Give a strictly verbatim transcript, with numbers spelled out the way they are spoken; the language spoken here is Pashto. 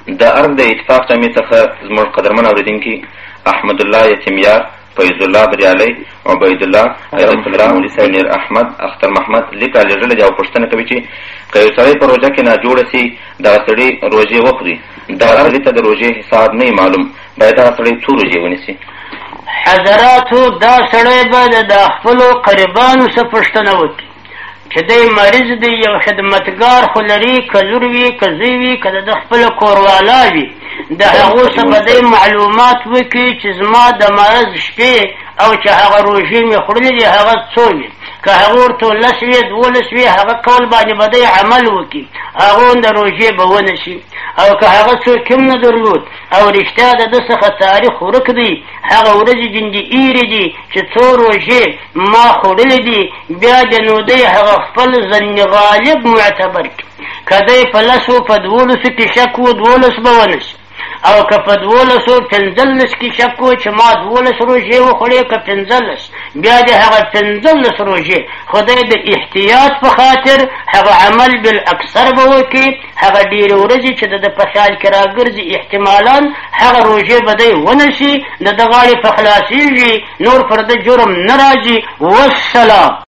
د ارګ د اتفاق جمعې څخه زموږ قدرمن اورېدونکي احمد الله یتیمیار، فیض الله بریالی، عبید الله، حیرت الله، منیر احمد، اختر محمد لیک رالېږلی دی او پوښتنه کوي چې که یو سړی په روژه کې ناجوړه سي دغه سړی روژې وخوري، دغه سړي ته د روژې حساب نه معلوم، باید دغه سړی څو روژې ونیسي؟ حضراتو دا سړی به د خپلو قریبانو څخه پوښتنه وکړي چې دی مریض دی، یو خدمتګار خو لري، که لور وي که زوی وي که د خپله کوروالا وي، د هغو څخه به دی معلومات وکړي چې زما د مرض شپې او چې هغه روژې مې خوړلې دي هغه څو وي. که هغه ورته لس وي دولس وي هغه قول باندې به دی عمل وکړي، هغه د روژې به ونه شي. او که هغه څوک هم نه درلود او رښتیا د ده څخه تاریخ ورک دی، هغه ورځې جندې ایرې دي چې څو روژې ما خوړلې دي، بیا د نو دی هغه خپل ظن غالب معتبر کړي. که دی په لسو په دولسو کې شک و دولس به ونه شي، او که په دولسو پنځلس کې شک و چې ما دولس روژې وخوړې که پنځلس، بیا د هغه پنځلس روژې خدای د احتیاط په خاطر هغه عمل بالاکثر به وکړي. هغه ډېرې ورځې چې د ده په خیال کې راګرځي احتمالا هغه روژې به دی ونه شي، د ده غاړې په خلاصېږي، نور پر ده جرم نه راځي. والسلام.